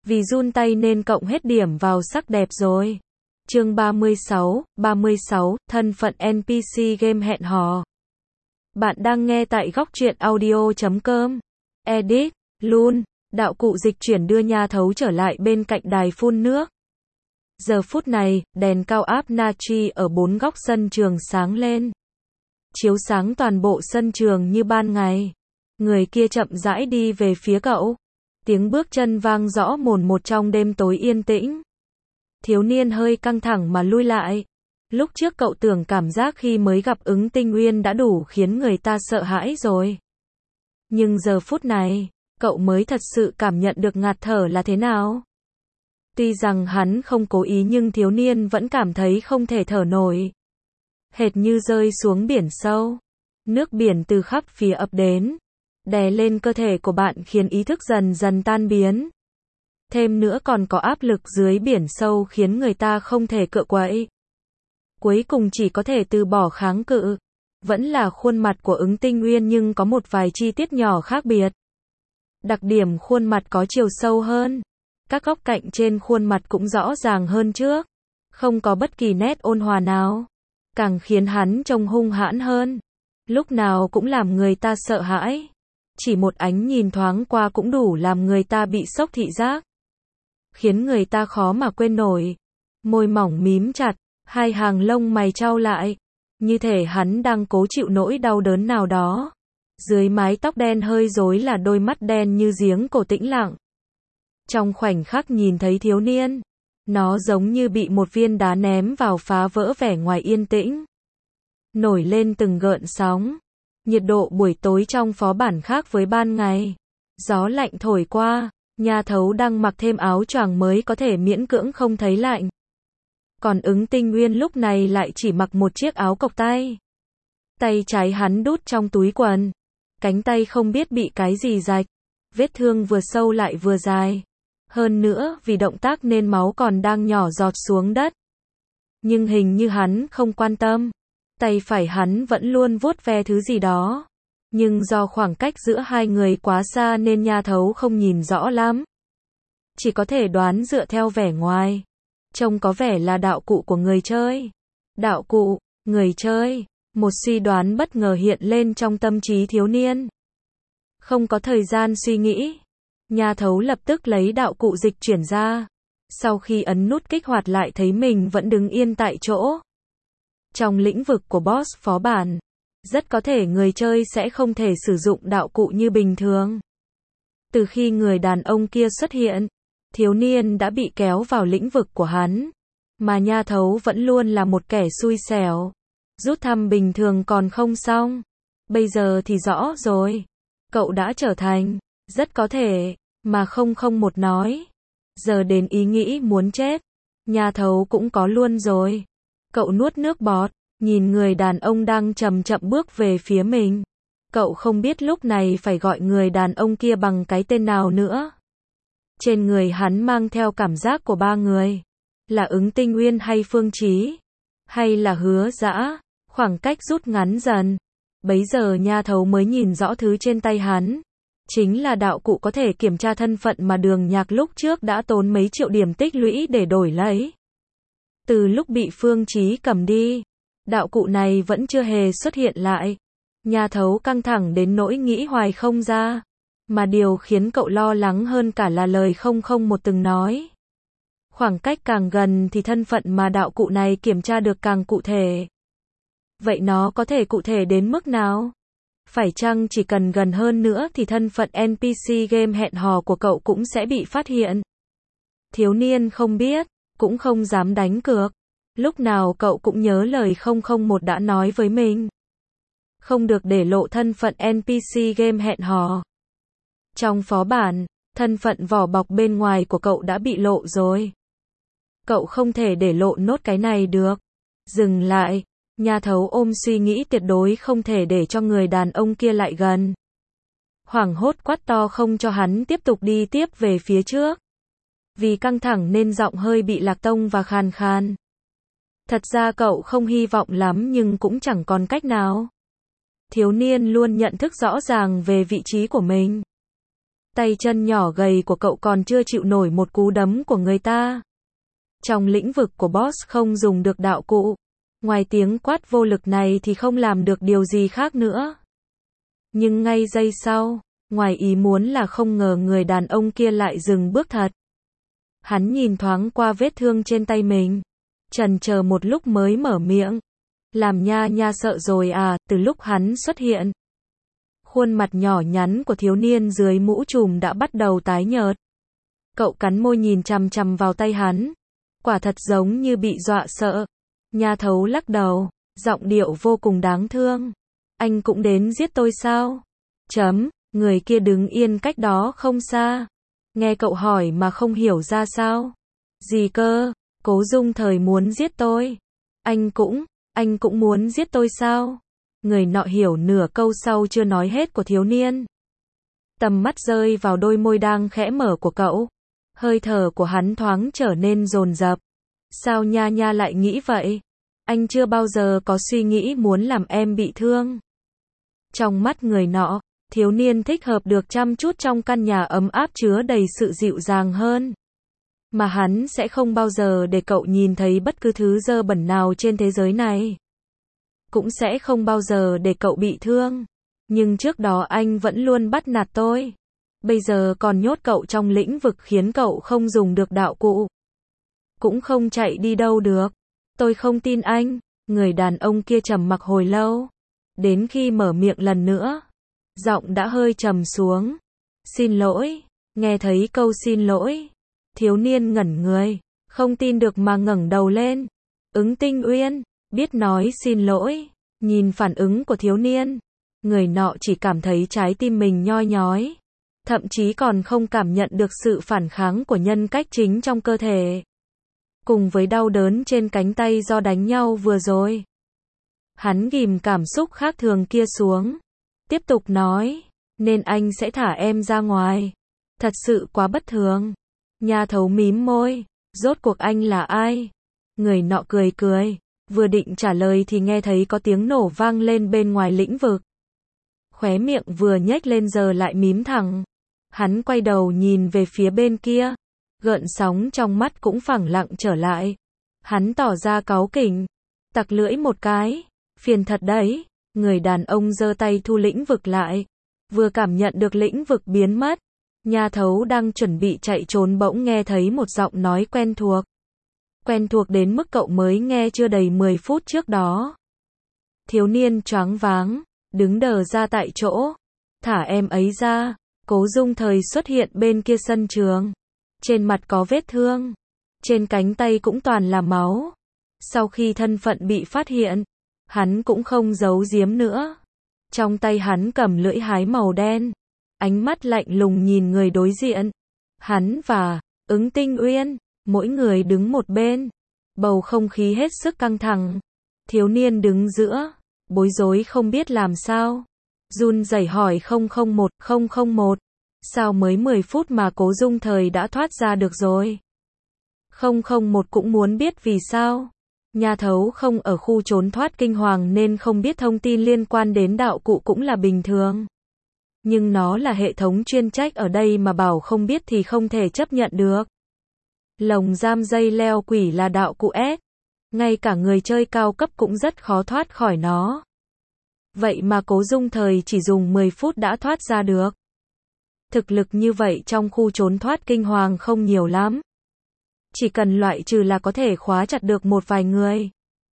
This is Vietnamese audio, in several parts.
Vì run tay nên cộng hết điểm vào sắc đẹp rồi. Chương 36, thân phận NPC game hẹn hò. Bạn đang nghe tại góc truyện audio.com. Edit, Lun, đạo cụ dịch chuyển đưa Nha Thấu trở lại bên cạnh đài phun nước. Giờ phút này, đèn cao áp natri ở 4 góc sân trường sáng lên. Chiếu sáng toàn bộ sân trường như ban ngày. Người kia chậm rãi đi về phía cậu. Tiếng bước chân vang rõ mồn một trong đêm tối yên tĩnh. Thiếu niên hơi căng thẳng mà lui lại. Lúc trước cậu tưởng cảm giác khi mới gặp ứng tinh uyên đã đủ khiến người ta sợ hãi rồi. Nhưng giờ phút này, cậu mới thật sự cảm nhận được ngạt thở là thế nào. Tuy rằng hắn không cố ý nhưng thiếu niên vẫn cảm thấy không thể thở nổi. Hệt như rơi xuống biển sâu. Nước biển từ khắp phía ập đến. Đè lên cơ thể của bạn khiến ý thức dần dần tan biến. Thêm nữa còn có áp lực dưới biển sâu khiến người ta không thể cựa quậy. Cuối cùng chỉ có thể từ bỏ kháng cự. Vẫn là khuôn mặt của ứng tinh uyên nhưng có một vài chi tiết nhỏ khác biệt. Đặc điểm khuôn mặt có chiều sâu hơn. Các góc cạnh trên khuôn mặt cũng rõ ràng hơn trước. Không có bất kỳ nét ôn hòa nào. Càng khiến hắn trông hung hãn hơn. Lúc nào cũng làm người ta sợ hãi. Chỉ một ánh nhìn thoáng qua cũng đủ làm người ta bị sốc thị giác. Khiến người ta khó mà quên nổi. Môi mỏng mím chặt, hai hàng lông mày chau lại. Như thể hắn đang cố chịu nỗi đau đớn nào đó. Dưới mái tóc đen hơi rối là đôi mắt đen như giếng cổ tĩnh lặng. Trong khoảnh khắc nhìn thấy thiếu niên, nó giống như bị một viên đá ném vào phá vỡ vẻ ngoài yên tĩnh. Nổi lên từng gợn sóng. Nhiệt độ buổi tối trong phó bản khác với ban ngày. Gió lạnh thổi qua, Nha Thấu đang mặc thêm áo choàng mới có thể miễn cưỡng không thấy lạnh. Còn ứng tinh uyên lúc này lại chỉ mặc một chiếc áo cộc tay. Tay trái hắn đút trong túi quần. Cánh tay không biết bị cái gì rạch. Vết thương vừa sâu lại vừa dài. Hơn nữa vì động tác nên máu còn đang nhỏ giọt xuống đất. Nhưng hình như hắn không quan tâm. Tay phải hắn vẫn luôn vuốt ve thứ gì đó. Nhưng do khoảng cách giữa hai người quá xa nên Nha Thấu không nhìn rõ lắm. Chỉ có thể đoán dựa theo vẻ ngoài. Trông có vẻ là đạo cụ của người chơi. Đạo cụ, người chơi. Một suy đoán bất ngờ hiện lên trong tâm trí thiếu niên. Không có thời gian suy nghĩ. Nha Thấu lập tức lấy đạo cụ dịch chuyển ra. Sau khi ấn nút kích hoạt lại thấy mình vẫn đứng yên tại chỗ. Trong lĩnh vực của boss phó bản, rất có thể người chơi sẽ không thể sử dụng đạo cụ như bình thường. Từ khi người đàn ông kia xuất hiện, thiếu niên đã bị kéo vào lĩnh vực của hắn. Mà Nha Thấu vẫn luôn là một kẻ xui xẻo. Rút thăm bình thường còn không xong. Bây giờ thì rõ rồi. Cậu đã trở thành, rất có thể, mà không một nói. Giờ đến ý nghĩ muốn chết. Nha Thấu cũng có luôn rồi. Cậu nuốt nước bọt, nhìn người đàn ông đang chậm chậm bước về phía mình. Cậu không biết lúc này phải gọi người đàn ông kia bằng cái tên nào nữa. Trên người hắn mang theo cảm giác của ba người. Là ứng tinh uyên hay Phương Chí? Hay là Hứa Dã? Khoảng cách rút ngắn dần. Bấy giờ Nha Thấu mới nhìn rõ thứ trên tay hắn. Chính là đạo cụ có thể kiểm tra thân phận mà Đường Nhạc lúc trước đã tốn mấy triệu điểm tích lũy để đổi lấy. Từ lúc bị Phương Chí cầm đi, đạo cụ này vẫn chưa hề xuất hiện lại. Nha Thấu căng thẳng đến nỗi nghĩ hoài không ra. Mà điều khiến cậu lo lắng hơn cả là lời 001 từng nói. Khoảng cách càng gần thì thân phận mà đạo cụ này kiểm tra được càng cụ thể. Vậy nó có thể cụ thể đến mức nào? Phải chăng chỉ cần gần hơn nữa thì thân phận NPC game hẹn hò của cậu cũng sẽ bị phát hiện? Thiếu niên không biết, cũng không dám đánh cược. Lúc nào cậu cũng nhớ lời 001 đã nói với mình. Không được để lộ thân phận NPC game hẹn hò. Trong phó bản, thân phận vỏ bọc bên ngoài của cậu đã bị lộ rồi. Cậu không thể để lộ nốt cái này được. Dừng lại. Nha Thấu ôm suy nghĩ tuyệt đối không thể để cho người đàn ông kia lại gần. Hoảng hốt quát to không cho hắn tiếp tục đi tiếp về phía trước. Vì căng thẳng nên giọng hơi bị lạc tông và khàn khàn. Thật ra cậu không hy vọng lắm nhưng cũng chẳng còn cách nào. Thiếu niên luôn nhận thức rõ ràng về vị trí của mình. Tay chân nhỏ gầy của cậu còn chưa chịu nổi một cú đấm của người ta. Trong lĩnh vực của boss không dùng được đạo cụ. Ngoài tiếng quát vô lực này thì không làm được điều gì khác nữa. Nhưng ngay giây sau, ngoài ý muốn là không ngờ người đàn ông kia lại dừng bước thật. Hắn nhìn thoáng qua vết thương trên tay mình. Chần chờ một lúc mới mở miệng. Làm nha nha sợ rồi à, từ lúc hắn xuất hiện. Khuôn mặt nhỏ nhắn của thiếu niên dưới mũ trùm đã bắt đầu tái nhợt. Cậu cắn môi nhìn chằm chằm vào tay hắn. Quả thật giống như bị dọa sợ. Nha Thấu lắc đầu, giọng điệu vô cùng đáng thương. Anh cũng đến giết tôi sao? Người kia đứng yên cách đó không xa. Nghe cậu hỏi mà không hiểu ra sao. Gì cơ? Cố Dung Thời muốn giết tôi. Anh cũng muốn giết tôi sao? Người nọ hiểu nửa câu sau chưa nói hết của thiếu niên. Tầm mắt rơi vào đôi môi đang khẽ mở của cậu. Hơi thở của hắn thoáng trở nên dồn dập. Sao nha nha lại nghĩ vậy? Anh chưa bao giờ có suy nghĩ muốn làm em bị thương. Trong mắt người nọ, thiếu niên thích hợp được chăm chút trong căn nhà ấm áp chứa đầy sự dịu dàng hơn. Mà hắn sẽ không bao giờ để cậu nhìn thấy bất cứ thứ dơ bẩn nào trên thế giới này. Cũng sẽ không bao giờ để cậu bị thương. Nhưng trước đó anh vẫn luôn bắt nạt tôi. Bây giờ còn nhốt cậu trong lĩnh vực khiến cậu không dùng được đạo cụ. Cũng không chạy đi đâu được. Tôi không tin anh. Người đàn ông kia trầm mặc hồi lâu. Đến khi mở miệng lần nữa, giọng đã hơi trầm xuống. Xin lỗi. Nghe thấy câu xin lỗi, thiếu niên ngẩn người, không tin được mà ngẩng đầu lên. Ứng Tinh Uyên, biết nói xin lỗi. Nhìn phản ứng của thiếu niên, người nọ chỉ cảm thấy trái tim mình nhoi nhói. Thậm chí còn không cảm nhận được sự phản kháng của nhân cách chính trong cơ thể. Cùng với đau đớn trên cánh tay do đánh nhau vừa rồi. Hắn ghìm cảm xúc khác thường kia xuống. Tiếp tục nói, nên anh sẽ thả em ra ngoài. Thật sự quá bất thường. Nha Thấu mím môi, rốt cuộc anh là ai? Người nọ cười cười, vừa định trả lời thì nghe thấy có tiếng nổ vang lên bên ngoài lĩnh vực. Khóe miệng vừa nhếch lên giờ lại mím thẳng. Hắn quay đầu nhìn về phía bên kia, gợn sóng trong mắt cũng phẳng lặng trở lại. Hắn tỏ ra cáu kỉnh, tặc lưỡi một cái, phiền thật đấy. Người đàn ông giơ tay thu lĩnh vực lại, vừa cảm nhận được lĩnh vực biến mất. Nha Thấu đang chuẩn bị chạy trốn bỗng nghe thấy một giọng nói quen thuộc. Quen thuộc đến mức cậu mới nghe chưa đầy 10 phút trước đó. Thiếu niên choáng váng, đứng đờ ra tại chỗ. Thả em ấy ra. Cố Dung Thời xuất hiện bên kia sân trường. Trên mặt có vết thương. Trên cánh tay cũng toàn là máu. Sau khi thân phận bị phát hiện, hắn cũng không giấu giếm nữa. Trong tay hắn cầm lưỡi hái màu đen. Ánh mắt lạnh lùng nhìn người đối diện. Hắn và Ứng Tinh Uyên, mỗi người đứng một bên. Bầu không khí hết sức căng thẳng. Thiếu niên đứng giữa, bối rối không biết làm sao. Run rẩy hỏi 001. Sao mới 10 phút mà Cố Dung Thời đã thoát ra được rồi? 001 cũng muốn biết vì sao. Nha Thấu không ở khu trốn thoát kinh hoàng nên không biết thông tin liên quan đến đạo cụ cũng là bình thường. Nhưng nó là hệ thống chuyên trách ở đây mà bảo không biết thì không thể chấp nhận được. Lồng giam dây leo quỷ là đạo cụ S. Ngay cả người chơi cao cấp cũng rất khó thoát khỏi nó. Vậy mà Cố Dung Thời chỉ dùng 10 phút đã thoát ra được. Thực lực như vậy trong khu trốn thoát kinh hoàng không nhiều lắm. Chỉ cần loại trừ là có thể khóa chặt được một vài người.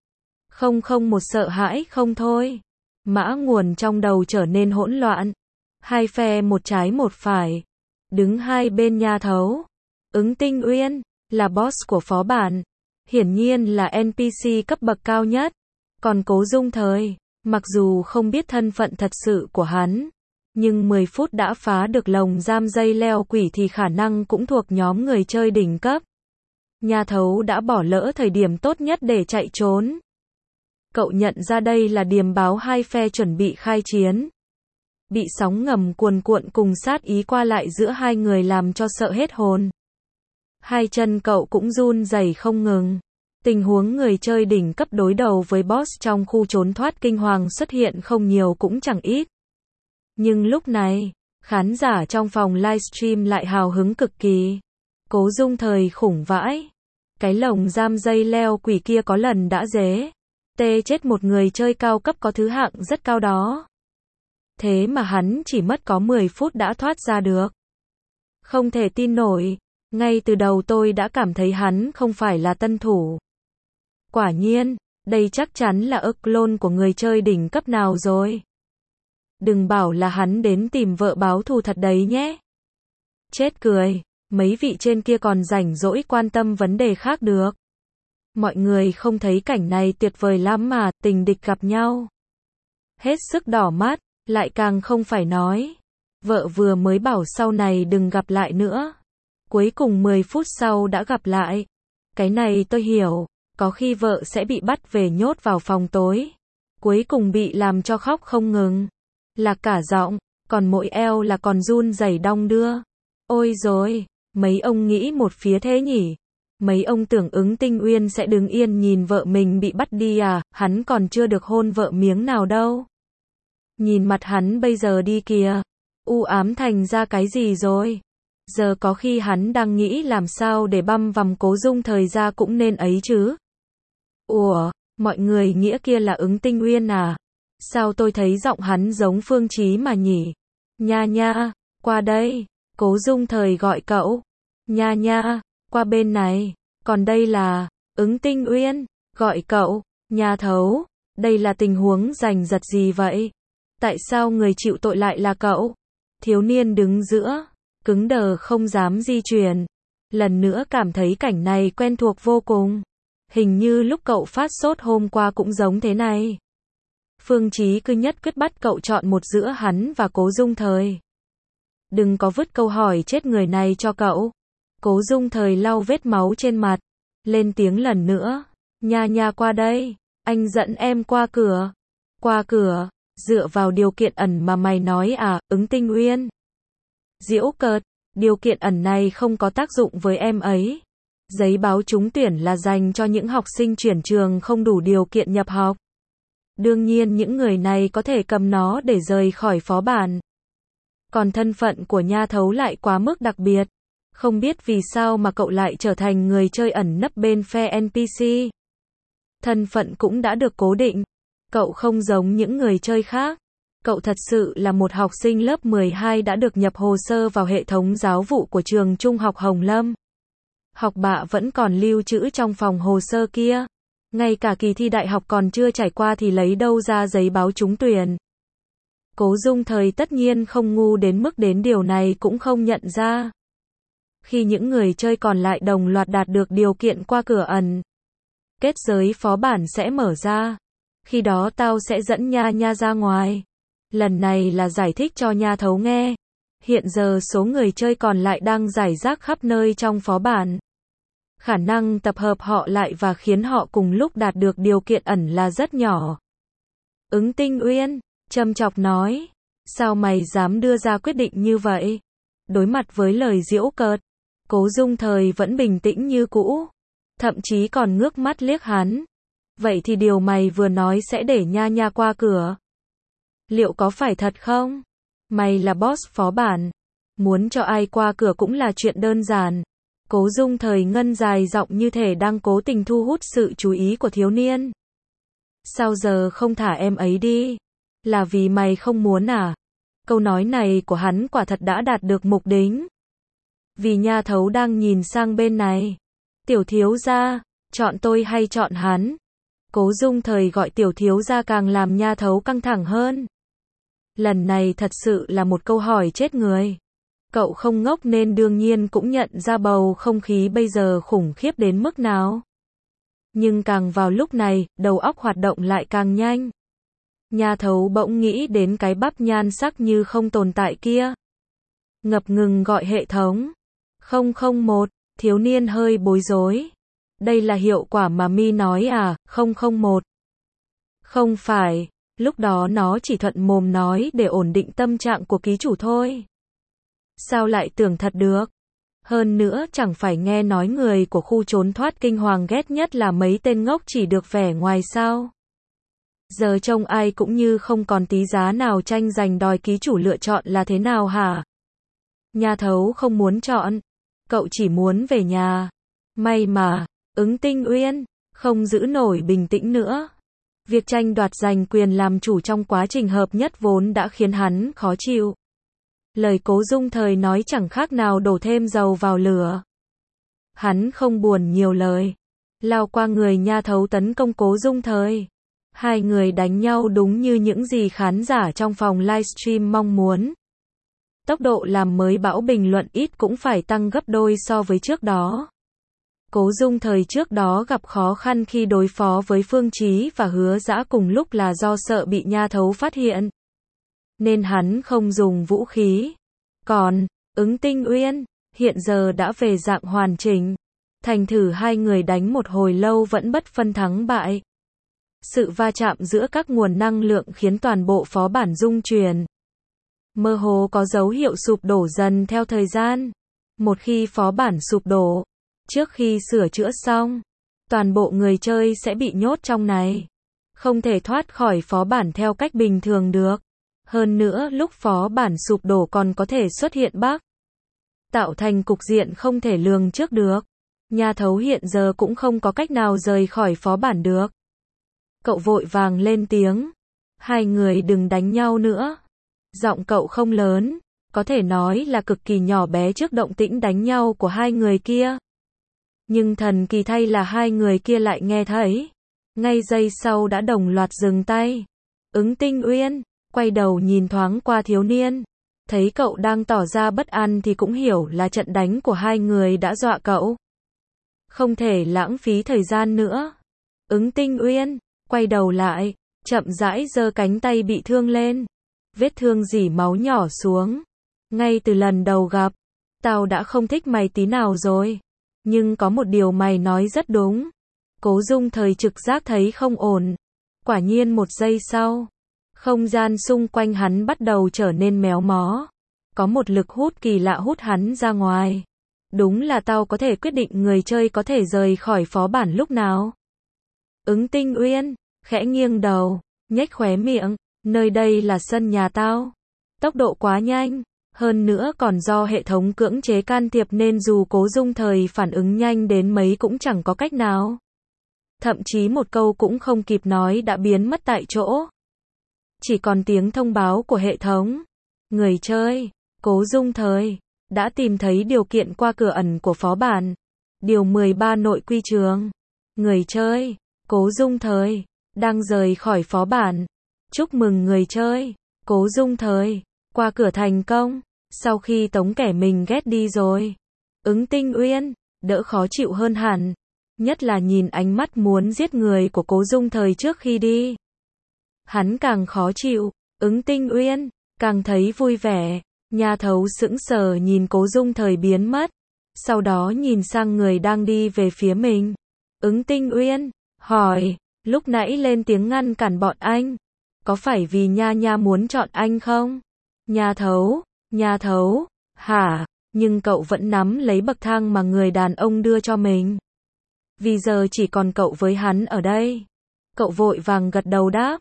001 sợ hãi không thôi. Mã nguồn trong đầu trở nên hỗn loạn. Hai phe một trái một phải. Đứng hai bên Nha Thấu. Ứng Tinh Uyên, là boss của phó bản. Hiển nhiên là NPC cấp bậc cao nhất. Còn Cố Dung Thời, mặc dù không biết thân phận thật sự của hắn, nhưng 10 phút đã phá được lồng giam dây leo quỷ thì khả năng cũng thuộc nhóm người chơi đỉnh cấp. Nha Thấu đã bỏ lỡ thời điểm tốt nhất để chạy trốn. Cậu nhận ra đây là điềm báo hai phe chuẩn bị khai chiến. Bị sóng ngầm cuồn cuộn cùng sát ý qua lại giữa hai người làm cho sợ hết hồn. Hai chân cậu cũng run rẩy không ngừng. Tình huống người chơi đỉnh cấp đối đầu với boss trong khu trốn thoát kinh hoàng xuất hiện không nhiều cũng chẳng ít. Nhưng lúc này, Khán giả trong phòng livestream lại hào hứng cực kỳ. Cố Dung Thời khủng vãi. Cái lồng giam dây leo quỷ kia có lần đã dế. Tê chết một người chơi cao cấp có thứ hạng rất cao đó. Thế mà hắn chỉ mất có 10 phút đã thoát ra được. Không thể tin nổi. Ngay từ đầu tôi đã cảm thấy hắn không phải là tân thủ. Quả nhiên, đây chắc chắn là clone của người chơi đỉnh cấp nào rồi. Đừng bảo là hắn đến tìm vợ báo thù thật đấy nhé. Chết cười, mấy vị trên kia còn rảnh rỗi quan tâm vấn đề khác được. Mọi người không thấy cảnh này tuyệt vời lắm mà, tình địch gặp nhau. Hết sức đỏ mắt, lại càng không phải nói. Vợ vừa mới bảo sau này đừng gặp lại nữa. Cuối cùng 10 phút sau đã gặp lại. Cái này tôi hiểu, có khi vợ sẽ bị bắt về nhốt vào phòng tối. Cuối cùng bị làm cho khóc không ngừng. Là cả giọng, còn mỗi eo là còn run rẩy đong đưa. Ôi rồi, mấy ông nghĩ một phía thế nhỉ? Mấy ông tưởng Ứng Tinh Uyên sẽ đứng yên nhìn vợ mình bị bắt đi à? Hắn còn chưa được hôn vợ miếng nào đâu. Nhìn mặt hắn bây giờ đi kìa. U ám thành ra cái gì rồi? Giờ có khi hắn đang nghĩ làm sao để băm vằm Cố Dung Thời ra cũng nên ấy chứ. Ủa, mọi người nghĩa kia là Ứng Tinh Uyên à? Sao tôi thấy giọng hắn giống Phương Chí mà nhỉ? Nha nha, qua đây. Cố Dung Thời gọi cậu. Nha nha, qua bên này. Còn đây là Ứng Tinh Uyên, gọi cậu. Nha thấu, đây là tình huống giành giật gì vậy? Tại sao người chịu tội lại là cậu? Thiếu niên đứng giữa, cứng đờ không dám di chuyển. Lần nữa cảm thấy cảnh này quen thuộc vô cùng. Hình như lúc cậu phát sốt hôm qua cũng giống thế này. Phương Chí cứ nhất quyết bắt cậu chọn một giữa hắn và Cố Dung Thời. Đừng có vứt câu hỏi chết người này cho cậu. Cố Dung Thời lau vết máu trên mặt. Lên tiếng lần nữa. Nha nha qua đây. Anh dẫn em qua cửa. Qua cửa. Dựa vào điều kiện ẩn mà mày nói à, Ứng Tinh Uyên. Giễu cợt. Điều kiện ẩn này không có tác dụng với em ấy. Giấy báo trúng tuyển là dành cho những học sinh chuyển trường không đủ điều kiện nhập học. Đương nhiên những người này có thể cầm nó để rời khỏi phó bản. Còn thân phận của Nha Thấu lại quá mức đặc biệt. Không biết vì sao mà cậu lại trở thành người chơi ẩn nấp bên phe NPC. Thân phận cũng đã được cố định. Cậu không giống những người chơi khác. Cậu thật sự là một học sinh lớp 12 đã được nhập hồ sơ vào hệ thống giáo vụ của trường Trung học Hồng Lâm. Học bạ vẫn còn lưu trữ trong phòng hồ sơ kia. Ngay cả kỳ thi đại học còn chưa trải qua thì lấy đâu ra giấy báo trúng tuyển. Cố Dung Thời tất nhiên không ngu đến mức đến điều này cũng không nhận ra. Khi những người chơi còn lại đồng loạt đạt được điều kiện qua cửa ẩn, kết giới phó bản sẽ mở ra. Khi đó tao sẽ dẫn Nha Nha ra ngoài. Lần này là giải thích cho Nha Thấu nghe. Hiện giờ số người chơi còn lại đang rải rác khắp nơi trong phó bản. Khả năng tập hợp họ lại và khiến họ cùng lúc đạt được điều kiện ẩn là rất nhỏ. Ứng Tinh Uyên, châm chọc nói. Sao mày dám đưa ra quyết định như vậy? Đối mặt với lời giễu cợt, Cố Dung Thời vẫn bình tĩnh như cũ. Thậm chí còn ngước mắt liếc hắn. Vậy thì điều mày vừa nói sẽ để Nha Nha qua cửa. Liệu có phải thật không? Mày là boss phó bản. Muốn cho ai qua cửa cũng là chuyện đơn giản. Cố Dung Thời ngân dài giọng như thể đang cố tình thu hút sự chú ý của thiếu niên. Sao giờ không thả em ấy đi? Là vì mày không muốn à? Câu nói này của hắn quả thật đã đạt được mục đích. Vì Nha Thấu đang nhìn sang bên này. Tiểu thiếu gia, chọn tôi hay chọn hắn? Cố Dung Thời gọi tiểu thiếu gia càng làm Nha Thấu căng thẳng hơn. Lần này thật sự là một câu hỏi chết người. Cậu không ngốc nên đương nhiên cũng nhận ra bầu không khí bây giờ khủng khiếp đến mức nào. Nhưng càng vào lúc này, đầu óc hoạt động lại càng nhanh. Nha Thấu bỗng nghĩ đến cái bắp nhan sắc như không tồn tại kia. Ngập ngừng gọi hệ thống. 001, thiếu niên hơi bối rối. Đây là hiệu quả mà Mi nói à, 001. Không phải, lúc đó nó chỉ thuận mồm nói để ổn định tâm trạng của ký chủ thôi. Sao lại tưởng thật được? Hơn nữa chẳng phải nghe nói người của khu trốn thoát kinh hoàng ghét nhất là mấy tên ngốc chỉ được vẻ ngoài sao? Giờ trông ai cũng như không còn tí giá nào tranh giành đòi ký chủ lựa chọn là thế nào hả? Nha Thấu không muốn chọn. Cậu chỉ muốn về nhà. May mà, Ứng Tinh Uyên không giữ nổi bình tĩnh nữa. Việc tranh đoạt giành quyền làm chủ trong quá trình hợp nhất vốn đã khiến hắn khó chịu. Lời Cố Dung Thời nói chẳng khác nào đổ thêm dầu vào lửa. Hắn không buồn nhiều lời, lao qua người Nha Thấu tấn công Cố Dung Thời. Hai người đánh nhau đúng như những gì khán giả trong phòng livestream mong muốn. Tốc độ làm mới bão bình luận ít cũng phải tăng gấp đôi so với trước đó. Cố Dung Thời trước đó gặp khó khăn khi đối phó với Phương Chí và Hứa Dã cùng lúc là do sợ bị Nha Thấu phát hiện, nên hắn không dùng vũ khí. Còn Ứng Tinh Uyên hiện giờ đã về dạng hoàn chỉnh. Thành thử hai người đánh một hồi lâu vẫn bất phân thắng bại. Sự va chạm giữa các nguồn năng lượng khiến toàn bộ phó bản rung chuyển. Mơ hồ có dấu hiệu sụp đổ dần theo thời gian. Một khi phó bản sụp đổ, trước khi sửa chữa xong, toàn bộ người chơi sẽ bị nhốt trong này. Không thể thoát khỏi phó bản theo cách bình thường được. Hơn nữa lúc phó bản sụp đổ còn có thể xuất hiện bug, tạo thành cục diện không thể lường trước được. Nha Thấu hiện giờ cũng không có cách nào rời khỏi phó bản được. Cậu vội vàng lên tiếng. Hai người đừng đánh nhau nữa. Giọng cậu không lớn, có thể nói là cực kỳ nhỏ bé trước động tĩnh đánh nhau của hai người kia. Nhưng thần kỳ thay là hai người kia lại nghe thấy. Ngay giây sau đã đồng loạt dừng tay. Ứng Tinh Uyên quay đầu nhìn thoáng qua thiếu niên. Thấy cậu đang tỏ ra bất an thì cũng hiểu là trận đánh của hai người đã dọa cậu. Không thể lãng phí thời gian nữa. Ứng Tinh Uyên quay đầu lại, chậm rãi giơ cánh tay bị thương lên. Vết thương rỉ máu nhỏ xuống. Ngay từ lần đầu gặp, tao đã không thích mày tí nào rồi. Nhưng có một điều mày nói rất đúng. Cố Dung Thời trực giác thấy không ổn. Quả nhiên một giây sau, không gian xung quanh hắn bắt đầu trở nên méo mó. Có một lực hút kỳ lạ hút hắn ra ngoài. Đúng là tao có thể quyết định người chơi có thể rời khỏi phó bản lúc nào. Ứng Tinh Uyên khẽ nghiêng đầu, nhếch khóe miệng. Nơi đây là sân nhà tao. Tốc độ quá nhanh, hơn nữa còn do hệ thống cưỡng chế can thiệp nên dù Cố Dung Thời phản ứng nhanh đến mấy cũng chẳng có cách nào. Thậm chí một câu cũng không kịp nói đã biến mất tại chỗ. Chỉ còn tiếng thông báo của hệ thống. Người chơi, Cố Dung Thời đã tìm thấy điều kiện qua cửa ẩn của phó bản. Điều 13 nội quy trường. Người chơi, Cố Dung Thời đang rời khỏi phó bản. Chúc mừng người chơi, Cố Dung Thời qua cửa thành công. Sau khi tống kẻ mình ghét đi rồi, Ứng Tinh Uyên đỡ khó chịu hơn hẳn. Nhất là nhìn ánh mắt muốn giết người của Cố Dung Thời trước khi đi. Hắn càng khó chịu, Ứng Tinh Uyên càng thấy vui vẻ. Nha Thấu sững sờ nhìn Cố Dung Thời biến mất. Sau đó nhìn sang người đang đi về phía mình. Ứng Tinh Uyên hỏi, lúc nãy lên tiếng ngăn cản bọn anh. Có phải vì Nha Nha muốn chọn anh không? Nha Thấu, hả? Nhưng cậu vẫn nắm lấy bậc thang mà người đàn ông đưa cho mình. Vì giờ chỉ còn cậu với hắn ở đây. Cậu vội vàng gật đầu đáp.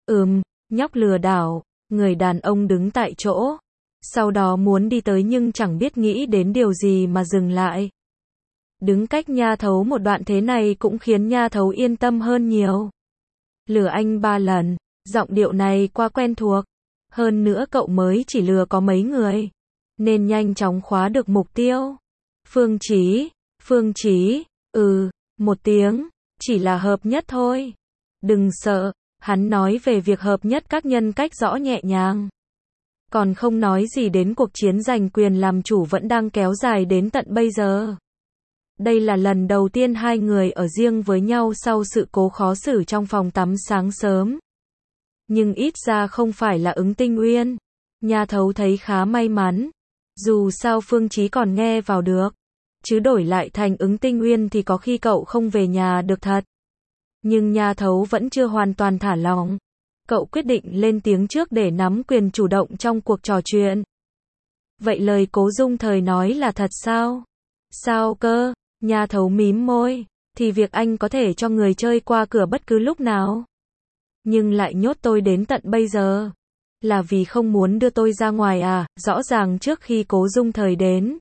Nhóc lừa đảo. Người đàn ông đứng tại chỗ. Sau đó muốn đi tới nhưng chẳng biết nghĩ đến điều gì mà dừng lại. Đứng cách Nha Thấu một đoạn thế này cũng khiến Nha Thấu yên tâm hơn nhiều. Lừa anh 3 lần. Giọng điệu này quá quen thuộc. Hơn nữa cậu mới chỉ lừa có mấy người. Nên nhanh chóng khóa được mục tiêu. Phương Chí, một tiếng. Chỉ là hợp nhất thôi. Đừng sợ. Hắn nói về việc hợp nhất các nhân cách rõ nhẹ nhàng. Còn không nói gì đến cuộc chiến giành quyền làm chủ vẫn đang kéo dài đến tận bây giờ. Đây là lần đầu tiên hai người ở riêng với nhau sau sự cố khó xử trong phòng tắm sáng sớm. Nhưng ít ra không phải là Ứng Tinh Uyên. Nha Thấu thấy khá may mắn. Dù sao Phương Chí còn nghe vào được. Chứ đổi lại thành Ứng Tinh Uyên thì có khi cậu không về nhà được thật. Nhưng Nha Thấu vẫn chưa hoàn toàn thả lỏng. Cậu quyết định lên tiếng trước để nắm quyền chủ động trong cuộc trò chuyện. Vậy lời Cố Dung Thời nói là thật sao? Sao cơ? Nha Thấu mím môi. Thì việc anh có thể cho người chơi qua cửa bất cứ lúc nào. Nhưng lại nhốt tôi đến tận bây giờ. Là vì không muốn đưa tôi ra ngoài à? Rõ ràng trước khi Cố Dung Thời đến,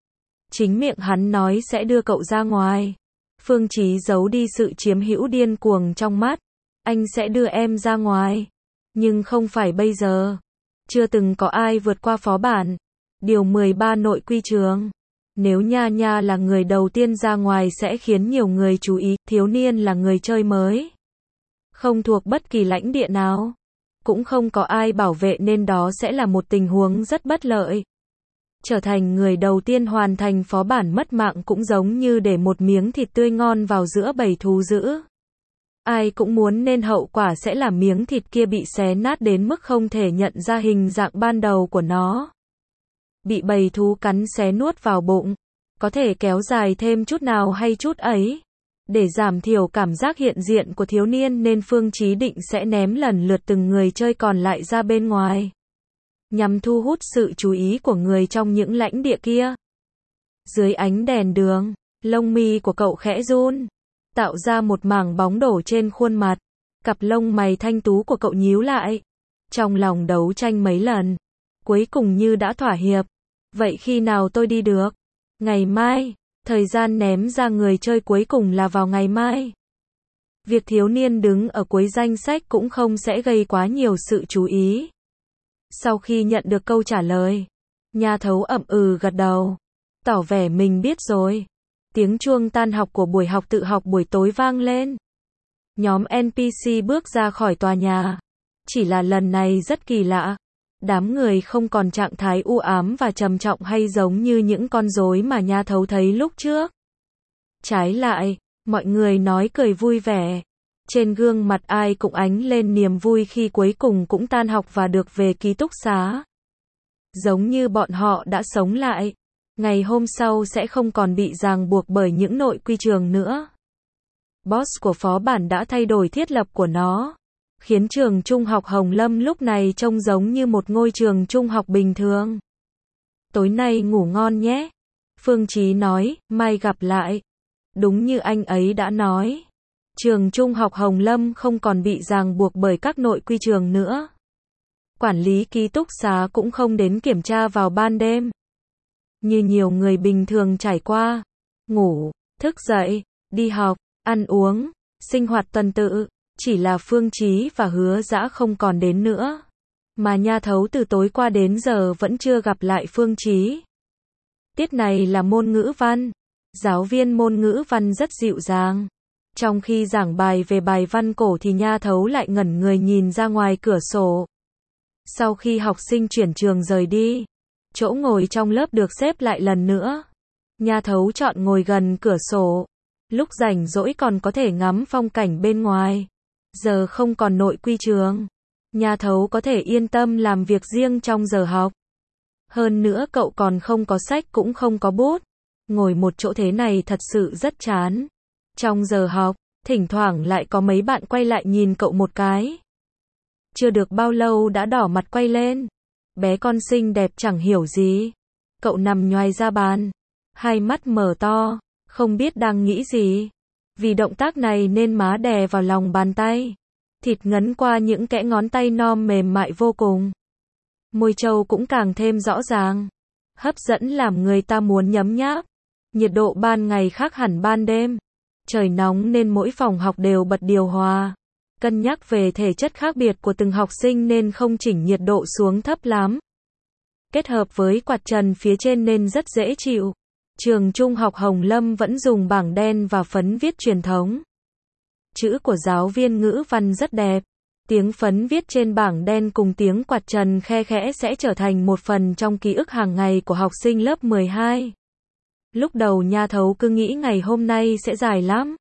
chính miệng hắn nói sẽ đưa cậu ra ngoài. Phương Chí giấu đi sự chiếm hữu điên cuồng trong mắt. Anh sẽ đưa em ra ngoài. Nhưng không phải bây giờ. Chưa từng có ai vượt qua phó bản. Điều 13 nội quy trường. Nếu Nha Nha là người đầu tiên ra ngoài sẽ khiến nhiều người chú ý. Thiếu niên là người chơi mới, không thuộc bất kỳ lãnh địa nào. Cũng không có ai bảo vệ nên đó sẽ là một tình huống rất bất lợi. Trở thành người đầu tiên hoàn thành phó bản mất mạng cũng giống như để một miếng thịt tươi ngon vào giữa bầy thú dữ. Ai cũng muốn nên hậu quả sẽ là miếng thịt kia bị xé nát đến mức không thể nhận ra hình dạng ban đầu của nó. Bị bầy thú cắn xé nuốt vào bụng. Có thể kéo dài thêm chút nào hay chút ấy. Để giảm thiểu cảm giác hiện diện của thiếu niên nên Phương Chí định sẽ ném lần lượt từng người chơi còn lại ra bên ngoài, nhằm thu hút sự chú ý của người trong những lãnh địa kia. Dưới ánh đèn đường, lông mi của cậu khẽ run, tạo ra một mảng bóng đổ trên khuôn mặt. Cặp lông mày thanh tú của cậu nhíu lại. Trong lòng đấu tranh mấy lần, cuối cùng như đã thỏa hiệp. Vậy khi nào tôi đi được? Ngày mai. Thời gian ném ra người chơi cuối cùng là vào ngày mai. Việc thiếu niên đứng ở cuối danh sách cũng không sẽ gây quá nhiều sự chú ý. Sau khi nhận được câu trả lời, Nha Thấu ậm gật đầu, tỏ vẻ mình biết rồi. Tiếng chuông tan học của buổi học tự học buổi tối vang lên. Nhóm NPC bước ra khỏi tòa nhà. Chỉ là lần này rất kỳ lạ. Đám người không còn trạng thái u ám và trầm trọng hay giống như những con rối mà Nha Thấu thấy lúc trước. Trái lại, mọi người nói cười vui vẻ. Trên gương mặt ai cũng ánh lên niềm vui khi cuối cùng cũng tan học và được về ký túc xá. Giống như bọn họ đã sống lại. Ngày hôm sau sẽ không còn bị ràng buộc bởi những nội quy trường nữa. Boss của phó bản đã thay đổi thiết lập của nó, khiến trường trung học Hồng Lâm lúc này trông giống như một ngôi trường trung học bình thường. Tối nay ngủ ngon nhé. Phương Chí nói, mai gặp lại. Đúng như anh ấy đã nói. Trường trung học Hồng Lâm không còn bị ràng buộc bởi các nội quy trường nữa. Quản lý ký túc xá cũng không đến kiểm tra vào ban đêm. Như nhiều người bình thường trải qua. Ngủ, thức dậy, đi học, ăn uống, sinh hoạt tuần tự. Chỉ là Phương Chí và Hứa Dã không còn đến nữa. Mà Nha Thấu từ tối qua đến giờ vẫn chưa gặp lại Phương Chí. Tiết này là môn ngữ văn. Giáo viên môn ngữ văn rất dịu dàng. Trong khi giảng bài về bài văn cổ thì Nha Thấu lại ngẩn người nhìn ra ngoài cửa sổ. Sau khi học sinh chuyển trường rời đi, chỗ ngồi trong lớp được xếp lại lần nữa. Nha Thấu chọn ngồi gần cửa sổ. Lúc rảnh rỗi còn có thể ngắm phong cảnh bên ngoài. Giờ không còn nội quy trường, Nha Thấu có thể yên tâm làm việc riêng trong giờ học. Hơn nữa cậu còn không có sách cũng không có bút. Ngồi một chỗ thế này thật sự rất chán. Trong giờ học, thỉnh thoảng lại có mấy bạn quay lại nhìn cậu một cái. Chưa được bao lâu đã đỏ mặt quay lên. Bé con xinh đẹp chẳng hiểu gì. Cậu nằm nhoài ra bàn, hai mắt mở to, không biết đang nghĩ gì. Vì động tác này nên má đè vào lòng bàn tay. Thịt ngấn qua những kẽ ngón tay non mềm mại vô cùng. Môi trâu cũng càng thêm rõ ràng. Hấp dẫn làm người ta muốn nhấm nháp. Nhiệt độ ban ngày khác hẳn ban đêm. Trời nóng nên mỗi phòng học đều bật điều hòa. Cân nhắc về thể chất khác biệt của từng học sinh nên không chỉnh nhiệt độ xuống thấp lắm. Kết hợp với quạt trần phía trên nên rất dễ chịu. Trường trung học Hồng Lâm vẫn dùng bảng đen và phấn viết truyền thống. Chữ của giáo viên ngữ văn rất đẹp. Tiếng phấn viết trên bảng đen cùng tiếng quạt trần khe khẽ sẽ trở thành một phần trong ký ức hàng ngày của học sinh lớp 12. Lúc đầu Nha Thấu cứ nghĩ ngày hôm nay sẽ dài lắm.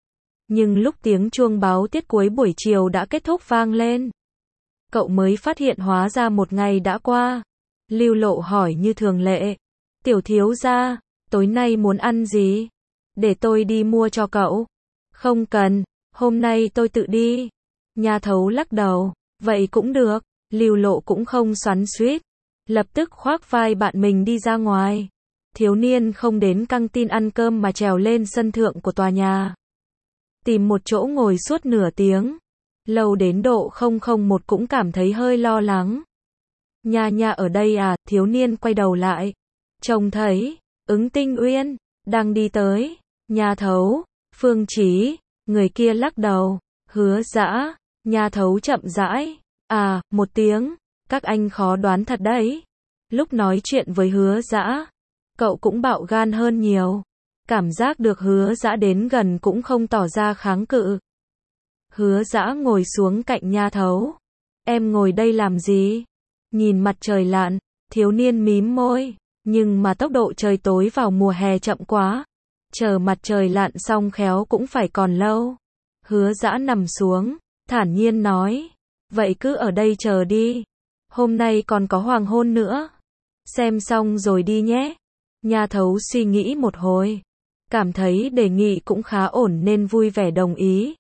Nhưng lúc tiếng chuông báo tiết cuối buổi chiều đã kết thúc vang lên, cậu mới phát hiện hóa ra một ngày đã qua. Lưu Lộ hỏi như thường lệ. Tiểu thiếu gia, tối nay muốn ăn gì? Để tôi đi mua cho cậu. Không cần, hôm nay tôi tự đi. Nha Thấu lắc đầu. Vậy cũng được. Lưu Lộ cũng không xoắn xuýt, lập tức khoác vai bạn mình đi ra ngoài. Thiếu niên không đến căng tin ăn cơm mà trèo lên sân thượng của tòa nhà. Tìm một chỗ ngồi suốt nửa tiếng. lâu đến độ 001 cũng cảm thấy hơi lo lắng. Nha nha ở đây à, thiếu niên quay đầu lại. Trông thấy, Ứng Tinh Uyên, đang đi tới, Nha Thấu, Phương Chí, người kia lắc đầu, Hứa Dã, Nha Thấu chậm rãi, à, một tiếng, các anh khó đoán thật đấy. Lúc nói chuyện với Hứa Dã, cậu cũng bạo gan hơn nhiều. Cảm giác được Hứa Dã đến gần cũng không tỏ ra kháng cự. Hứa Dã ngồi xuống cạnh Nha Thấu. Em ngồi đây làm gì? Nhìn mặt trời lặn, thiếu niên mím môi. Nhưng mà tốc độ trời tối vào mùa hè chậm quá. Chờ mặt trời lặn xong khéo cũng phải còn lâu. Hứa Dã nằm xuống, thản nhiên nói. Vậy cứ ở đây chờ đi. Hôm nay còn có hoàng hôn nữa. Xem xong rồi đi nhé. Nha Thấu suy nghĩ một hồi. Cảm thấy đề nghị cũng khá ổn nên vui vẻ đồng ý.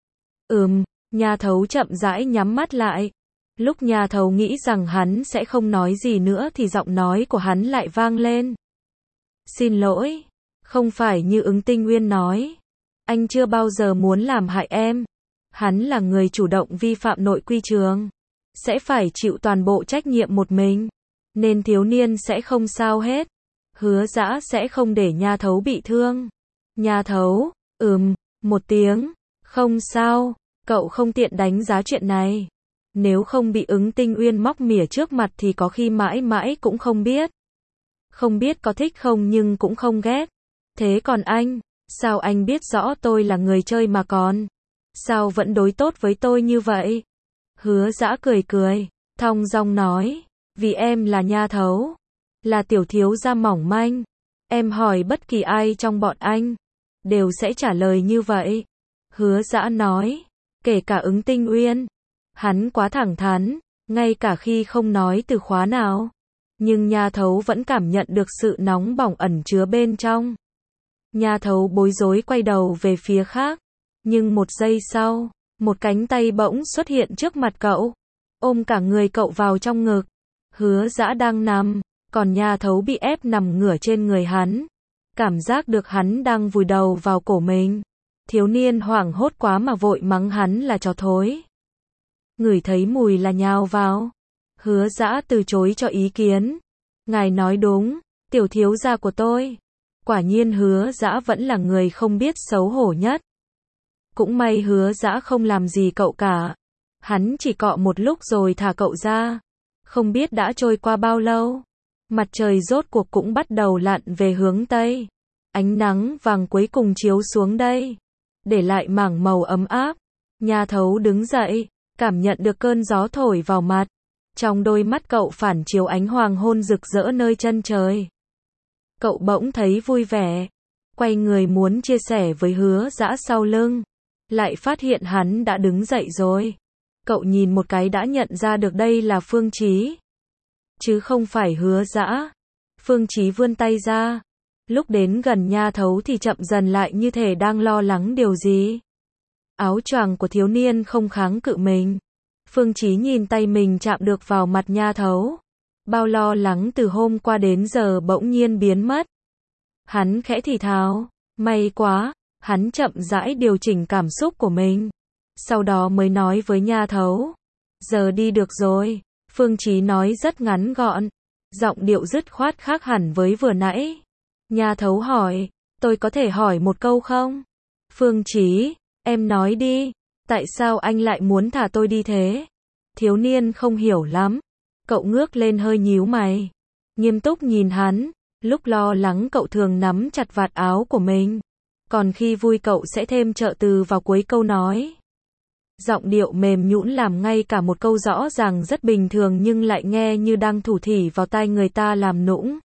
Nha Thấu chậm rãi nhắm mắt lại. Lúc Nha Thấu nghĩ rằng hắn sẽ không nói gì nữa thì giọng nói của hắn lại vang lên. Xin lỗi, không phải như Ứng Tinh Uyên nói. Anh chưa bao giờ muốn làm hại em. Hắn là người chủ động vi phạm nội quy trường. Sẽ phải chịu toàn bộ trách nhiệm một mình. Nên thiếu niên sẽ không sao hết. Hứa Dã sẽ không để Nha Thấu bị thương. Nha Thấu, một tiếng, không sao, cậu không tiện đánh giá chuyện này. Nếu không bị Ứng Tinh Uyên móc mỉa trước mặt thì có khi mãi mãi cũng không biết. Không biết có thích không nhưng cũng không ghét. Thế còn anh, sao anh biết rõ tôi là người chơi mà còn? Sao vẫn đối tốt với tôi như vậy? Hứa Dã cười cười, thong dong nói, vì em là Nha Thấu, là tiểu thiếu gia mỏng manh. Em hỏi bất kỳ ai trong bọn anh, đều sẽ trả lời như vậy. Hứa Dã nói, kể cả Ứng Tinh Uyên. Hắn quá thẳng thắn, ngay cả khi không nói từ khóa nào. Nhưng Nha Thấu vẫn cảm nhận được sự nóng bỏng ẩn chứa bên trong. Nha Thấu bối rối quay đầu về phía khác. Nhưng một giây sau, một cánh tay bỗng xuất hiện trước mặt cậu. Ôm cả người cậu vào trong ngực. Hứa Dã đang nằm, còn Nha Thấu bị ép nằm ngửa trên người hắn. Cảm giác được hắn đang vùi đầu vào cổ mình. Thiếu niên hoảng hốt quá mà vội mắng hắn là chó thối. Ngửi thấy mùi là nhào vào. Hứa Dã từ chối cho ý kiến. Ngài nói đúng, tiểu thiếu gia của tôi. Quả nhiên Hứa Dã vẫn là người không biết xấu hổ nhất. Cũng may Hứa Dã không làm gì cậu cả. Hắn chỉ cọ một lúc rồi thả cậu ra. Không biết đã trôi qua bao lâu. Mặt trời rốt cuộc cũng bắt đầu lặn về hướng Tây. Ánh nắng vàng cuối cùng chiếu xuống đây. Để lại mảng màu ấm áp. Nha Thấu đứng dậy. Cảm nhận được cơn gió thổi vào mặt. Trong đôi mắt cậu phản chiếu ánh hoàng hôn rực rỡ nơi chân trời. Cậu bỗng thấy vui vẻ. Quay người muốn chia sẻ với Hứa Dã sau lưng. Lại phát hiện hắn đã đứng dậy rồi. Cậu nhìn một cái đã nhận ra được đây là Phương Chí. Chứ không phải Hứa Dã. Phương Chí vươn tay ra. Lúc đến gần Nha Thấu thì chậm dần lại như thể đang lo lắng điều gì. Áo choàng của thiếu niên không kháng cự mình. Phương Chí nhìn tay mình chạm được vào mặt Nha Thấu. Bao lo lắng từ hôm qua đến giờ bỗng nhiên biến mất. Hắn khẽ thì thào, may quá, hắn chậm rãi điều chỉnh cảm xúc của mình. Sau đó mới nói với Nha Thấu. Giờ đi được rồi. Phương Chí nói rất ngắn gọn. Giọng điệu dứt khoát khác hẳn với vừa nãy. Nha Thấu hỏi, tôi có thể hỏi một câu không? Phương Chí, em nói đi, tại sao anh lại muốn thả tôi đi thế? Thiếu niên không hiểu lắm. Cậu ngước lên hơi nhíu mày. Nghiêm túc nhìn hắn. Lúc lo lắng cậu thường nắm chặt vạt áo của mình. Còn khi vui cậu sẽ thêm trợ từ vào cuối câu nói. Giọng điệu mềm nhũn làm ngay cả một câu rõ ràng rất bình thường nhưng lại nghe như đang thủ thỉ vào tai người ta làm nũng.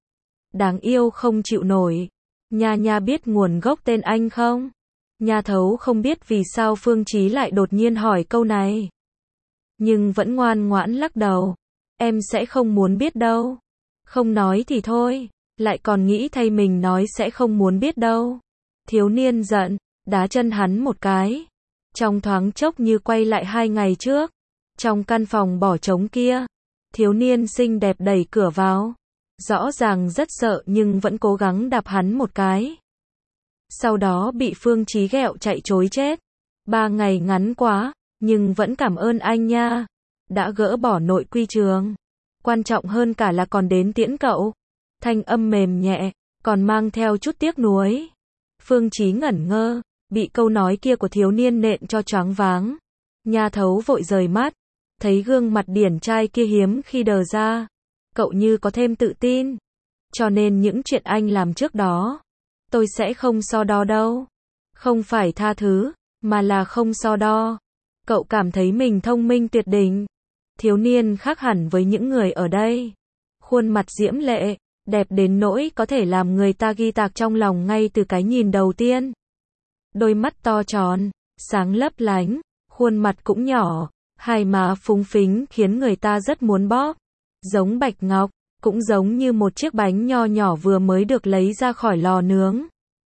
Đáng yêu không chịu nổi. Nha Nha biết nguồn gốc tên anh không? Nha Thấu không biết vì sao Phương Chí lại đột nhiên hỏi câu này. Nhưng vẫn ngoan ngoãn lắc đầu. Em sẽ không muốn biết đâu. Không nói thì thôi. Lại còn nghĩ thay mình nói sẽ không muốn biết đâu. Thiếu niên giận, đá chân hắn một cái. Trong thoáng chốc như quay lại 2 ngày trước. Trong căn phòng bỏ trống kia. Thiếu niên xinh đẹp đẩy cửa vào. Rõ ràng rất sợ nhưng vẫn cố gắng đạp hắn một cái. Sau đó bị Phương Chí ghẹo chạy trối chết. 3 ngày ngắn quá, nhưng vẫn cảm ơn anh nha. Đã gỡ bỏ nội quy trường. Quan trọng hơn cả là còn đến tiễn cậu. Thanh âm mềm nhẹ, còn mang theo chút tiếc nuối. Phương Chí ngẩn ngơ, bị câu nói kia của thiếu niên nện cho choáng váng. Nha Thấu vội rời mắt, thấy gương mặt điển trai kia hiếm khi đờ ra. Cậu như có thêm tự tin. Cho nên những chuyện anh làm trước đó, tôi sẽ không so đo đâu. Không phải tha thứ, mà là không so đo. Cậu cảm thấy mình thông minh tuyệt đỉnh. Thiếu niên khác hẳn với những người ở đây. Khuôn mặt diễm lệ, đẹp đến nỗi có thể làm người ta ghi tạc trong lòng ngay từ cái nhìn đầu tiên. Đôi mắt to tròn, sáng lấp lánh, khuôn mặt cũng nhỏ, hai má phúng phính khiến người ta rất muốn bóp. Giống bạch ngọc, cũng giống như một chiếc bánh nho nhỏ vừa mới được lấy ra khỏi lò nướng.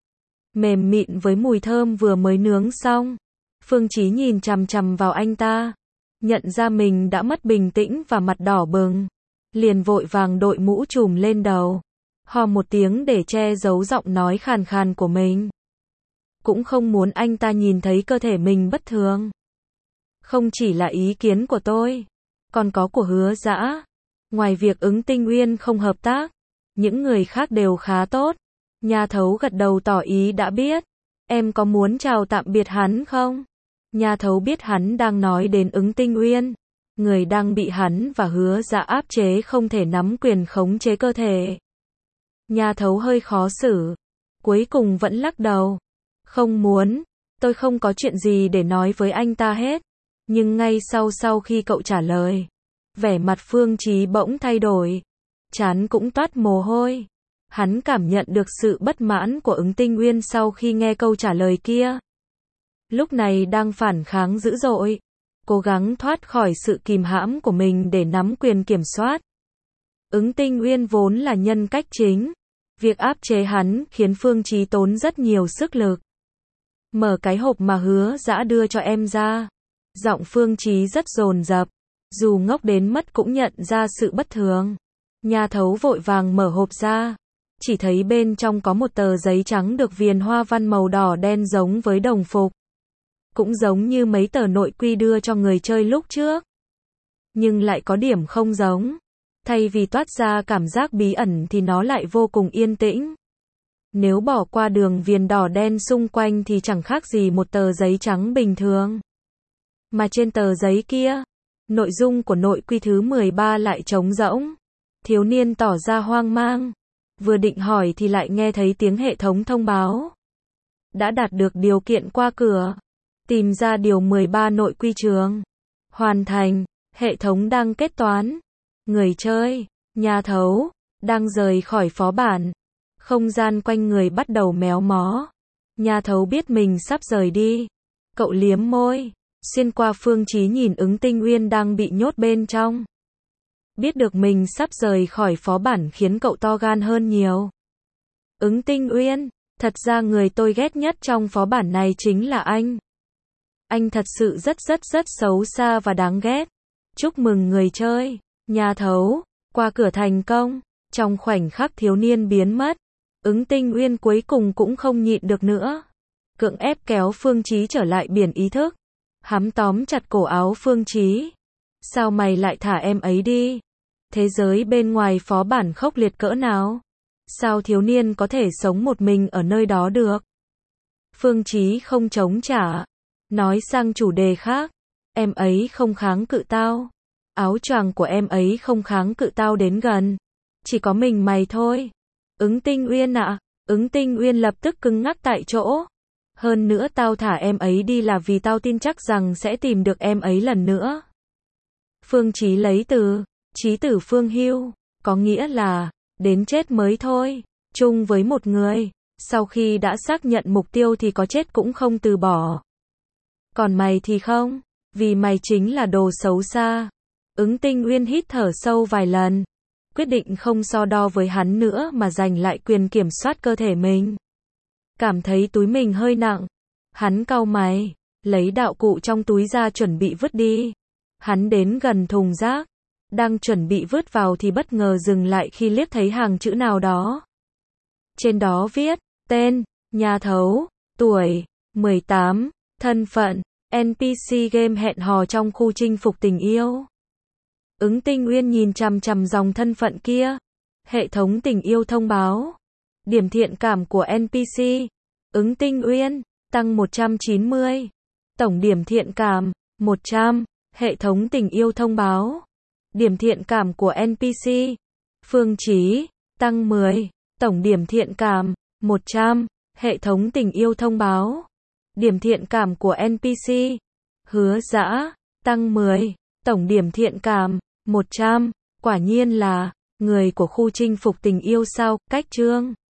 Mềm mịn với mùi thơm vừa mới nướng xong. Phương Chí nhìn chằm chằm vào anh ta, nhận ra mình đã mất bình tĩnh và mặt đỏ bừng, liền vội vàng đội mũ trùm lên đầu, ho một tiếng để che giấu giọng nói khàn khàn của mình. Cũng không muốn anh ta nhìn thấy cơ thể mình bất thường. Không chỉ là ý kiến của tôi, còn có của Hứa Dã. Ngoài việc Ứng Tinh Uyên không hợp tác, những người khác đều khá tốt. Nha Thấu gật đầu tỏ ý đã biết. Em có muốn chào tạm biệt hắn không? Nha Thấu biết hắn đang nói đến Ứng Tinh Uyên, người đang bị hắn và Hứa Dã áp chế không thể nắm quyền khống chế cơ thể. Nha Thấu hơi khó xử, cuối cùng vẫn lắc đầu. Không muốn, tôi không có chuyện gì để nói với anh ta hết. Nhưng ngay sau khi cậu trả lời, vẻ mặt Phương Chí bỗng thay đổi, trán cũng toát mồ hôi. Hắn cảm nhận được sự bất mãn của Ứng Tinh Uyên sau khi nghe câu trả lời kia. Lúc này đang phản kháng dữ dội, cố gắng thoát khỏi sự kìm hãm của mình để nắm quyền kiểm soát. Ứng Tinh Uyên vốn là nhân cách chính, việc áp chế hắn khiến Phương Chí tốn rất nhiều sức lực. Mở cái hộp mà Hứa Dã đưa cho em ra. Giọng Phương Chí rất dồn dập, dù ngốc đến mất cũng nhận ra sự bất thường. Nha Thấu vội vàng mở hộp ra, chỉ thấy bên trong có một tờ giấy trắng được viền hoa văn màu đỏ đen giống với đồng phục. Cũng giống như mấy tờ nội quy đưa cho người chơi lúc trước. Nhưng lại có điểm không giống. Thay vì toát ra cảm giác bí ẩn thì nó lại vô cùng yên tĩnh. Nếu bỏ qua đường viền đỏ đen xung quanh thì chẳng khác gì một tờ giấy trắng bình thường. Mà trên tờ giấy kia, nội dung của nội quy thứ 13 lại trống rỗng. Thiếu niên tỏ ra hoang mang. Vừa định hỏi thì lại nghe thấy tiếng hệ thống thông báo. Đã đạt được điều kiện qua cửa. Tìm ra điều 13 nội quy trường. Hoàn thành. Hệ thống đang kết toán. Người chơi, Nha Thấu, đang rời khỏi phó bản. Không gian quanh người bắt đầu méo mó. Nha Thấu biết mình sắp rời đi. Cậu liếm môi, xuyên qua Phương Chí nhìn Ứng Tinh Uyên đang bị nhốt bên trong. Biết được mình sắp rời khỏi phó bản khiến cậu to gan hơn nhiều. Ứng Tinh Uyên, thật ra người tôi ghét nhất trong phó bản này chính là anh. Anh thật sự rất xấu xa và đáng ghét. Chúc mừng người chơi, Nha Thấu, qua cửa thành công. Trong khoảnh khắc thiếu niên biến mất, Ứng Tinh Uyên cuối cùng cũng không nhịn được nữa. Cưỡng ép kéo Phương Chí trở lại biển ý thức. Hắn tóm chặt cổ áo Phương Chí. Sao mày lại thả em ấy đi? Thế giới bên ngoài phó bản khốc liệt cỡ nào? Sao thiếu niên có thể sống một mình ở nơi đó được? Phương Chí không chống trả. Nói sang chủ đề khác. Em ấy không kháng cự tao. Áo choàng của em ấy không kháng cự tao đến gần. Chỉ có mình mày thôi. Ứng Tinh Uyên ạ. Ứng Tinh Uyên lập tức cứng ngắc tại chỗ. Hơn nữa tao thả em ấy đi là vì tao tin chắc rằng sẽ tìm được em ấy lần nữa. Phương Chí lấy từ chí tử phương hưu, có nghĩa là đến chết mới thôi, chung với một người, sau khi đã xác nhận mục tiêu thì có chết cũng không từ bỏ. Còn mày thì không, vì mày chính là đồ xấu xa. Ứng Tinh Uyên hít thở sâu vài lần, quyết định không so đo với hắn nữa mà giành lại quyền kiểm soát cơ thể mình. Cảm thấy túi mình hơi nặng, hắn cau mày, lấy đạo cụ trong túi ra chuẩn bị vứt đi. Hắn đến gần thùng rác, đang chuẩn bị vứt vào thì bất ngờ dừng lại khi liếc thấy hàng chữ nào đó. Trên đó viết, tên, Nha Thấu, tuổi, 18, thân phận, NPC game hẹn hò trong khu chinh phục tình yêu. Ứng Tinh Uyên nhìn chằm chằm dòng thân phận kia. Hệ thống tình yêu thông báo. Điểm thiện cảm của NPC. Ứng Tinh Uyên, tăng 190. Tổng điểm thiện cảm, 100. Hệ thống tình yêu thông báo. Điểm thiện cảm của NPC. Phương Chí, tăng 10. Tổng điểm thiện cảm, 100. Hệ thống tình yêu thông báo. Điểm thiện cảm của NPC. Hứa Dã, tăng 10. Tổng điểm thiện cảm, 100. Quả nhiên là người của khu chinh phục tình yêu sao, cách chương.